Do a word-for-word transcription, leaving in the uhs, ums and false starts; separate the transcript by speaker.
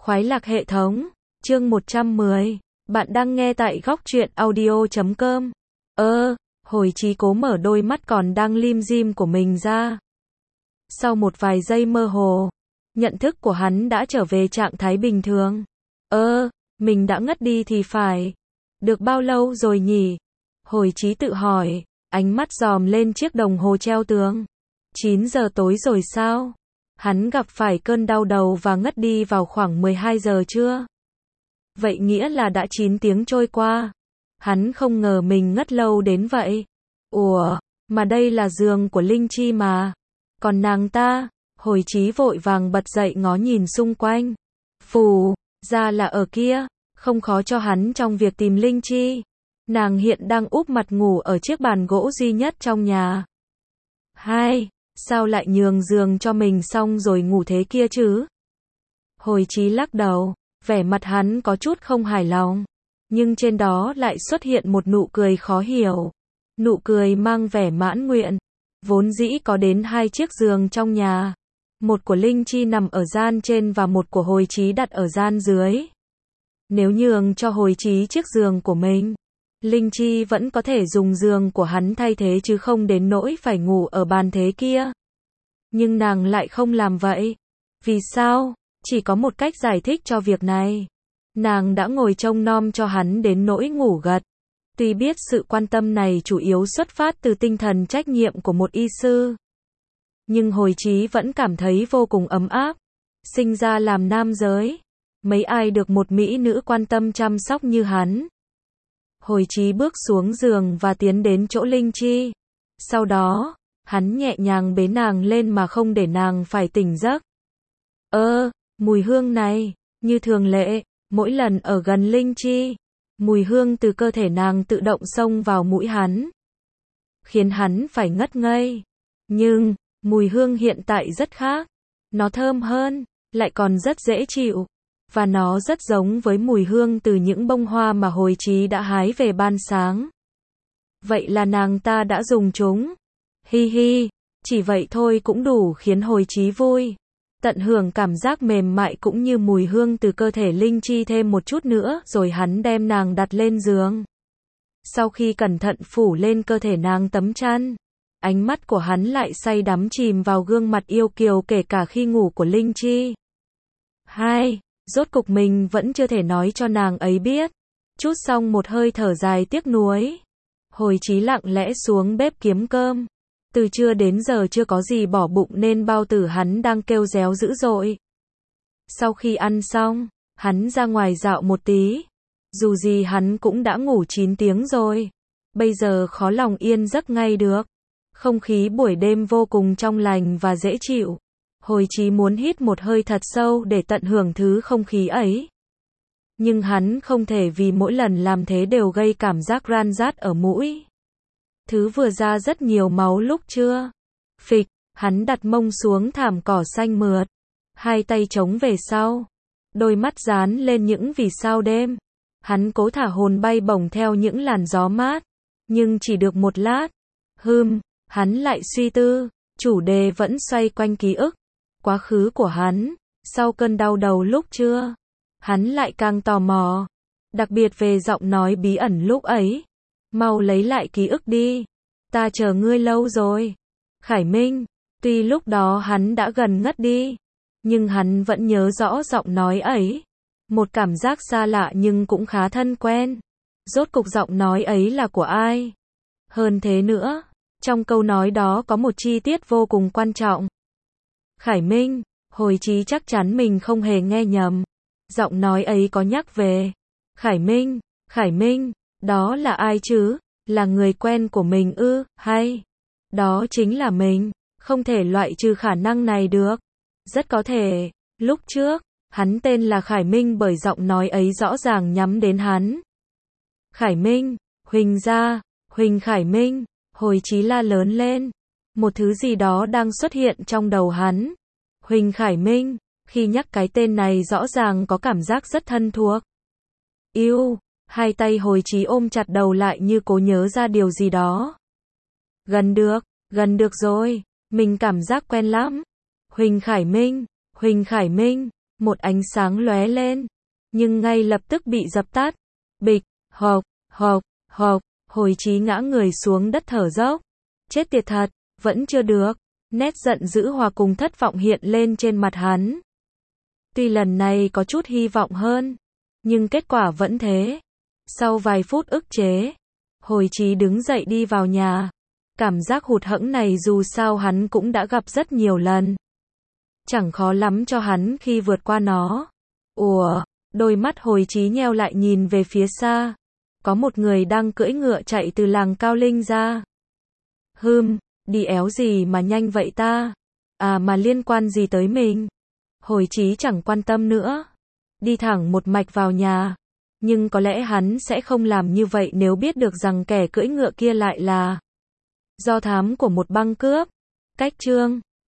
Speaker 1: Khoái lạc hệ thống, chương một trăm mười. Bạn đang nghe tại góc truyện audio chấm com. Ơ, Hồi Chí cố mở đôi mắt còn đang lim dim của mình ra. Sau một vài giây mơ hồ, nhận thức của hắn đã trở về trạng thái bình thường. Ơ, mình đã ngất đi thì phải. Được bao lâu rồi nhỉ? Hồi Chí tự hỏi, ánh mắt dòm lên chiếc đồng hồ treo tường. chín giờ tối rồi sao? Hắn gặp phải cơn đau đầu và ngất đi vào khoảng mười hai giờ trưa. Vậy nghĩa là đã chín tiếng trôi qua. Hắn không ngờ mình ngất lâu đến vậy. Ủa, mà đây là giường của Linh Chi mà. Còn nàng ta? Hồi Chí vội vàng bật dậy ngó nhìn xung quanh. Phù, ra là ở kia. Không khó cho hắn trong việc tìm Linh Chi. Nàng hiện đang úp mặt ngủ ở chiếc bàn gỗ duy nhất trong nhà. Hai, sao lại nhường giường cho mình xong rồi ngủ thế kia chứ? Hồi Chí lắc đầu, vẻ mặt hắn có chút không hài lòng. Nhưng trên đó lại xuất hiện một nụ cười khó hiểu. Nụ cười mang vẻ mãn nguyện. Vốn dĩ có đến hai chiếc giường trong nhà. Một của Linh Chi nằm ở gian trên và một của Hồi Chí đặt ở gian dưới. Nếu nhường cho Hồi Chí chiếc giường của mình, Linh Chi vẫn có thể dùng giường của hắn thay thế chứ không đến nỗi phải ngủ ở bàn thế kia. Nhưng nàng lại không làm vậy. Vì sao? Chỉ có một cách giải thích cho việc này. Nàng đã ngồi trông nom cho hắn đến nỗi ngủ gật. Tuy biết sự quan tâm này chủ yếu xuất phát từ tinh thần trách nhiệm của một y sư, nhưng Hồi Chí vẫn cảm thấy vô cùng ấm áp. Sinh ra làm nam giới, mấy ai được một mỹ nữ quan tâm chăm sóc như hắn. Hồi Chí bước xuống giường và tiến đến chỗ Linh Chi. Sau đó, hắn nhẹ nhàng bế nàng lên mà không để nàng phải tỉnh giấc. Ơ, mùi hương này, như thường lệ, mỗi lần ở gần Linh Chi, mùi hương từ cơ thể nàng tự động xông vào mũi hắn, khiến hắn phải ngất ngây. Nhưng, mùi hương hiện tại rất khác. Nó thơm hơn, lại còn rất dễ chịu. Và nó rất giống với mùi hương từ những bông hoa mà Hồi Chí đã hái về ban sáng. Vậy là nàng ta đã dùng chúng. Hi hi, chỉ vậy thôi cũng đủ khiến Hồi Chí vui. Tận hưởng cảm giác mềm mại cũng như mùi hương từ cơ thể Linh Chi thêm một chút nữa rồi hắn đem nàng đặt lên giường. Sau khi cẩn thận phủ lên cơ thể nàng tấm chăn, ánh mắt của hắn lại say đắm chìm vào gương mặt yêu kiều kể cả khi ngủ của Linh Chi. Hai, rốt cục mình vẫn chưa thể nói cho nàng ấy biết. Chút xong một hơi thở dài tiếc nuối, Hồi Chí lặng lẽ xuống bếp kiếm cơm. Từ trưa đến giờ chưa có gì bỏ bụng nên bao tử hắn đang kêu réo dữ dội. Sau khi ăn xong, hắn ra ngoài dạo một tí. Dù gì hắn cũng đã ngủ chín tiếng rồi. Bây giờ khó lòng yên giấc ngay được. Không khí buổi đêm vô cùng trong lành và dễ chịu. Hồi Chí muốn hít một hơi thật sâu để tận hưởng thứ không khí ấy. Nhưng hắn không thể vì mỗi lần làm thế đều gây cảm giác ran rát ở mũi. Thứ vừa ra rất nhiều máu lúc trưa. Phịch, hắn đặt mông xuống thảm cỏ xanh mượt. Hai tay chống về sau. Đôi mắt dán lên những vì sao đêm. Hắn cố thả hồn bay bổng theo những làn gió mát. Nhưng chỉ được một lát. Hừm, hắn lại suy tư. Chủ đề vẫn xoay quanh ký ức. Quá khứ của hắn. Sau cơn đau đầu lúc trưa, hắn lại càng tò mò. Đặc biệt về giọng nói bí ẩn lúc ấy. Mau lấy lại ký ức đi. Ta chờ ngươi lâu rồi. Khải Minh. Tuy lúc đó hắn đã gần ngất đi, nhưng hắn vẫn nhớ rõ giọng nói ấy. Một cảm giác xa lạ nhưng cũng khá thân quen. Rốt cục giọng nói ấy là của ai? Hơn thế nữa, trong câu nói đó có một chi tiết vô cùng quan trọng. Khải Minh, Hồi Chí chắc chắn mình không hề nghe nhầm. Giọng nói ấy có nhắc về Khải Minh. Khải Minh, đó là ai chứ? Là người quen của mình ư? Hay đó chính là mình? Không thể loại trừ khả năng này được. Rất có thể, lúc trước, hắn tên là Khải Minh bởi giọng nói ấy rõ ràng nhắm đến hắn. Khải Minh, Huỳnh gia, Huỳnh Khải Minh, Hồi Chí la lớn lên. Một thứ gì đó đang xuất hiện trong đầu hắn. Huỳnh Khải Minh, khi nhắc cái tên này rõ ràng có cảm giác rất thân thuộc. Yêu, hai tay Hồi Chí ôm chặt đầu lại như cố nhớ ra điều gì đó. Gần được, gần được rồi, mình cảm giác quen lắm. Huỳnh Khải Minh, Huỳnh Khải Minh, Một ánh sáng lóe lên, nhưng ngay lập tức bị dập tắt. Bịch, hộc, hộc, hộc, Hồi Chí ngã người xuống đất thở dốc. Chết tiệt thật, vẫn chưa được. Nét giận dữ hòa cùng thất vọng hiện lên trên mặt hắn. Tuy lần này có chút hy vọng hơn, nhưng kết quả vẫn thế. Sau vài phút ức chế, Hồi Chí đứng dậy đi vào nhà. Cảm giác hụt hẫng này dù sao hắn cũng đã gặp rất nhiều lần. Chẳng khó lắm cho hắn khi vượt qua nó. Ủa, đôi mắt Hồi Chí nheo lại nhìn về phía xa. Có một người đang cưỡi ngựa chạy từ làng Cao Linh ra. Hừm, đi éo gì mà nhanh vậy ta? À mà liên quan gì tới mình? Hồi Chí chẳng quan tâm nữa. Đi thẳng một mạch vào nhà. Nhưng có lẽ hắn sẽ không làm như vậy nếu biết được rằng kẻ cưỡi ngựa kia lại là do thám của một băng cướp. Cách chương